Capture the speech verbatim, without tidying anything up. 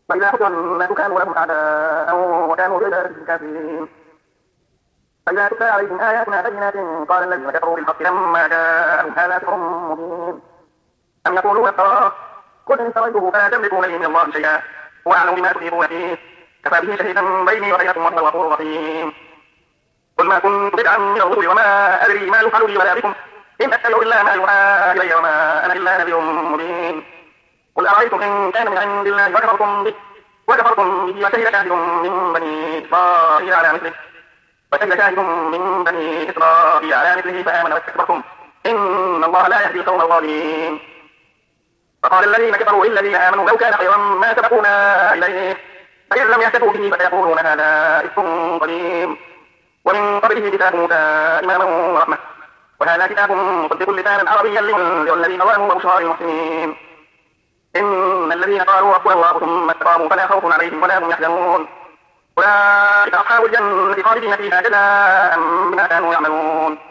وإذا حشر الناس كانوا لهم أعداء وكانوا بعبادة الكافرين. فإذا تتلى عليهم آياتنا بينات قال الذين كفروا بالحق لما جاءهم هذا سحر مبين أم يقولون افتراه قل إن افتريته فلا تملكون لي من الله شيئا وأعلم بما تفيضون فيه كفى به شهيدا بيني وبينكم وهو الغفور الرحيم. قل ما كنت بدعا من الرسل وما أدري ما يفعل بي ولا بكم إن أتبع إلا ما يوحى إلي وما أنا إلا نذير مبين. قل أرأيتم إن كان من عند الله وكفرتم به وكفرتم به وشهد شاهد من بني إسرائيل على مثله وشهد شاهد من بني إسرائيل على مثله فآمن واستكبرتم إن الله لا يهدي القوم الظالمين. فقال الذين كفروا للذين آمنوا لو كان خيرا ما سبقونا إليه فإن لم يهتدوا به فسيقولون هذا إفك قديم ومن قبله كتاب موسى إماما ورحمة وهذا كتاب مصدق لسانا عربيا لينذر الذين ظلموا وبشرى للمحسنين. إن الذين قالوا ربنا الله ثم استقاموا فلا خوف عليهم ولا هم يحزنون أولئك أصحاب الجنة خالدين فيها جزاء بما كانوا يعملون.